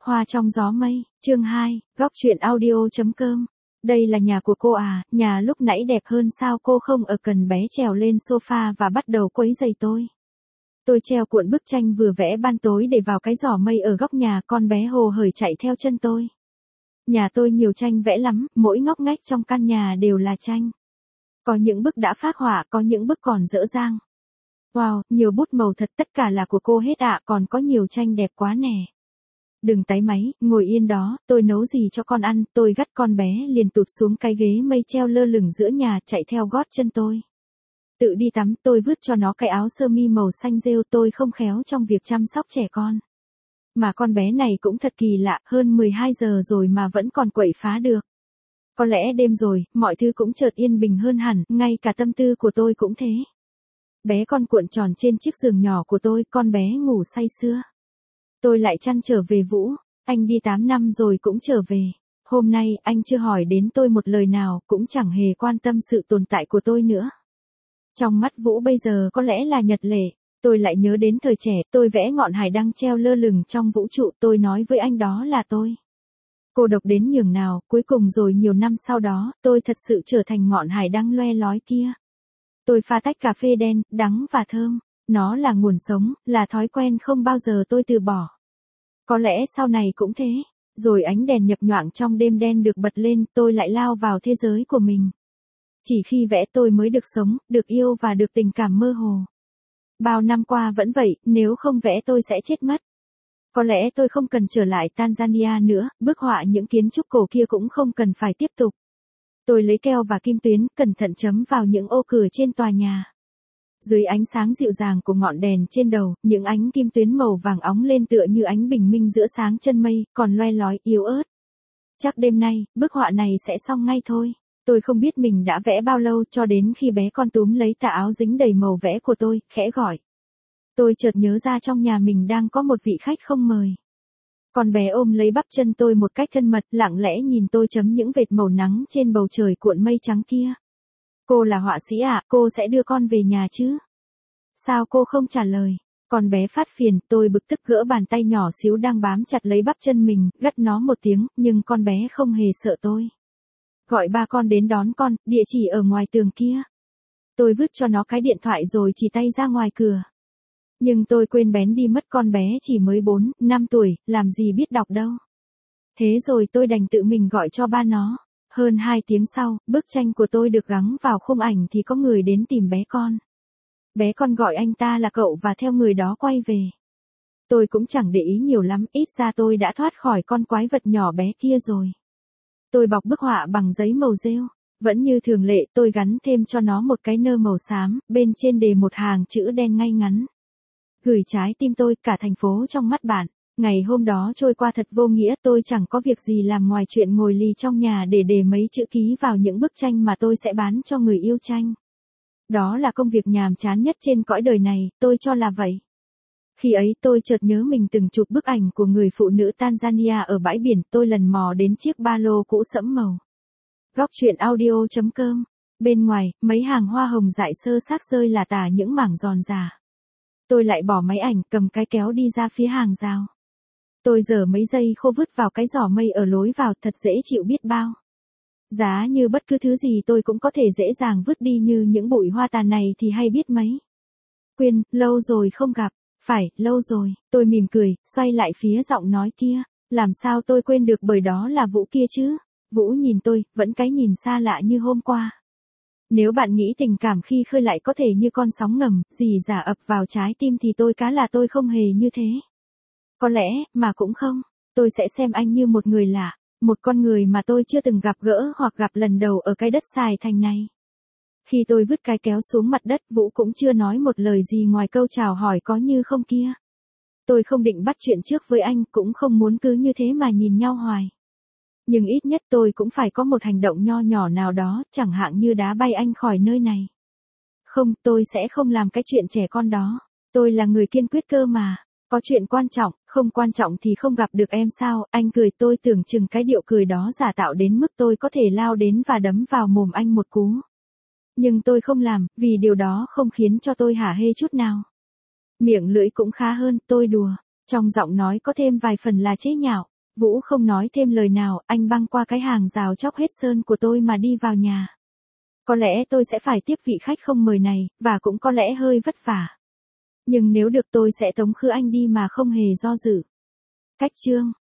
Hoa trong gió mây, chương 2, góc truyện audio.com. Đây là nhà của cô à, nhà lúc nãy đẹp hơn sao cô không ở cần bé trèo lên sofa và bắt đầu quấy giày tôi. Tôi treo cuộn bức tranh vừa vẽ ban tối để vào cái giỏ mây ở góc nhà, con bé hồ hởi chạy theo chân tôi. Nhà tôi nhiều tranh vẽ lắm, mỗi ngóc ngách trong căn nhà đều là tranh. Có những bức đã phác họa, có những bức còn dở dang. Wow, nhiều bút màu thật, tất cả là của cô hết ạ, còn có nhiều tranh đẹp quá nè. Đừng táy máy, ngồi yên đó, tôi nấu gì cho con ăn, tôi gắt con bé liền tụt xuống cái ghế mây treo lơ lửng giữa nhà, chạy theo gót chân tôi. Tự đi tắm, tôi vứt cho nó cái áo sơ mi màu xanh rêu, tôi không khéo trong việc chăm sóc trẻ con. Mà con bé này cũng thật kỳ lạ, hơn 12 giờ rồi mà vẫn còn quậy phá được. Có lẽ đêm rồi, mọi thứ cũng chợt yên bình hơn hẳn, ngay cả tâm tư của tôi cũng thế. Bé con cuộn tròn trên chiếc giường nhỏ của tôi, con bé ngủ say sưa. Tôi lại trăn trở về Vũ, anh đi 8 năm rồi cũng trở về. Hôm nay, anh chưa hỏi đến tôi một lời nào, cũng chẳng hề quan tâm sự tồn tại của tôi nữa. Trong mắt Vũ bây giờ có lẽ là nhật lệ, tôi lại nhớ đến thời trẻ, tôi vẽ ngọn hải đăng treo lơ lửng trong vũ trụ, tôi nói với anh đó là tôi. Cô độc đến nhường nào, cuối cùng rồi nhiều năm sau đó, tôi thật sự trở thành ngọn hải đăng loe lói kia. Tôi pha tách cà phê đen, đắng và thơm. Nó là nguồn sống, là thói quen không bao giờ tôi từ bỏ. Có lẽ sau này cũng thế. Rồi ánh đèn nhập nhoạng trong đêm đen được bật lên, tôi lại lao vào thế giới của mình. Chỉ khi vẽ tôi mới được sống, được yêu và được tình cảm mơ hồ. Bao năm qua vẫn vậy, nếu không vẽ tôi sẽ chết mất. Có lẽ tôi không cần trở lại Tanzania nữa, bức họa những kiến trúc cổ kia cũng không cần phải tiếp tục. Tôi lấy keo và kim tuyến, cẩn thận chấm vào những ô cửa trên tòa nhà. Dưới ánh sáng dịu dàng của ngọn đèn trên đầu, những ánh kim tuyến màu vàng óng lên tựa như ánh bình minh giữa sáng chân mây, còn loe lói yếu ớt. Chắc đêm nay, bức họa này sẽ xong ngay thôi. Tôi không biết mình đã vẽ bao lâu cho đến khi bé con túm lấy tà áo dính đầy màu vẽ của tôi, khẽ gọi. Tôi chợt nhớ ra trong nhà mình đang có một vị khách không mời. Con bé ôm lấy bắp chân tôi một cách thân mật, lặng lẽ nhìn tôi chấm những vệt màu nắng trên bầu trời cuộn mây trắng kia. Cô là họa sĩ à, cô sẽ đưa con về nhà chứ? Sao cô không trả lời? Con bé phát phiền, tôi bực tức gỡ bàn tay nhỏ xíu đang bám chặt lấy bắp chân mình, gắt nó một tiếng, nhưng con bé không hề sợ tôi. Gọi ba con đến đón con, địa chỉ ở ngoài tường kia. Tôi vứt cho nó cái điện thoại rồi chỉ tay ra ngoài cửa. Nhưng tôi quên bén đi mất, con bé chỉ mới 4, 5 tuổi, làm gì biết đọc đâu. Thế rồi tôi đành tự mình gọi cho ba nó. Hơn 2 tiếng sau, bức tranh của tôi được gắn vào khung ảnh thì có người đến tìm bé con. Bé con gọi anh ta là cậu và theo người đó quay về. Tôi cũng chẳng để ý nhiều lắm, ít ra tôi đã thoát khỏi con quái vật nhỏ bé kia rồi. Tôi bọc bức họa bằng giấy màu rêu. Vẫn như thường lệ, tôi gắn thêm cho nó một cái nơ màu xám, bên trên đề một hàng chữ đen ngay ngắn. Gửi trái tim tôi, cả thành phố trong mắt bạn. Ngày hôm đó trôi qua thật vô nghĩa, tôi chẳng có việc gì làm ngoài chuyện ngồi lì trong nhà để đề mấy chữ ký vào những bức tranh mà tôi sẽ bán cho người yêu tranh. Đó là công việc nhàm chán nhất trên cõi đời này, tôi cho là vậy. Khi ấy tôi chợt nhớ mình từng chụp bức ảnh của người phụ nữ Tanzania ở bãi biển, tôi lần mò đến chiếc ba lô cũ sẫm màu. Góc truyện audio.com. Bên ngoài, mấy hàng hoa hồng dại sơ xác rơi là tả những mảng giòn già. Tôi lại bỏ máy ảnh, cầm cái kéo đi ra phía hàng rào. Tôi giở mấy giây khô vứt vào cái giỏ mây ở lối vào, thật dễ chịu biết bao. Giá như bất cứ thứ gì tôi cũng có thể dễ dàng vứt đi như những bụi hoa tàn này thì hay biết mấy. Quyên, lâu rồi không gặp. Phải, lâu rồi. Tôi mỉm cười, xoay lại phía giọng nói kia. Làm sao tôi quên được, bởi đó là Vũ kia chứ. Vũ nhìn tôi, vẫn cái nhìn xa lạ như hôm qua. Nếu bạn nghĩ tình cảm khi khơi lại có thể như con sóng ngầm, rỉ rả ập vào trái tim thì tôi cá là tôi không hề như thế. Có lẽ, mà cũng không. Tôi sẽ xem anh như một người lạ, một con người mà tôi chưa từng gặp gỡ hoặc gặp lần đầu ở cái đất Sài Thành này. Khi tôi vứt cái kéo xuống mặt đất, Vũ cũng chưa nói một lời gì ngoài câu chào hỏi có như không kia. Tôi không định bắt chuyện trước với anh, cũng không muốn cứ như thế mà nhìn nhau hoài. Nhưng ít nhất tôi cũng phải có một hành động nho nhỏ nào đó, chẳng hạn như đá bay anh khỏi nơi này. Không, tôi sẽ không làm cái chuyện trẻ con đó. Tôi là người kiên quyết cơ mà. Có chuyện quan trọng, không quan trọng thì không gặp được em sao? Anh cười, tôi tưởng chừng cái điệu cười đó giả tạo đến mức tôi có thể lao đến và đấm vào mồm anh một cú. Nhưng tôi không làm, vì điều đó không khiến cho tôi hả hê chút nào. Miệng lưỡi cũng khá hơn, tôi đùa. Trong giọng nói có thêm vài phần là chế nhạo. Vũ không nói thêm lời nào, anh băng qua cái hàng rào chóc hết sơn của tôi mà đi vào nhà. Có lẽ tôi sẽ phải tiếp vị khách không mời này, và cũng có lẽ hơi vất vả. Nhưng nếu được tôi sẽ tống khứ anh đi mà không hề do dự. Cách chương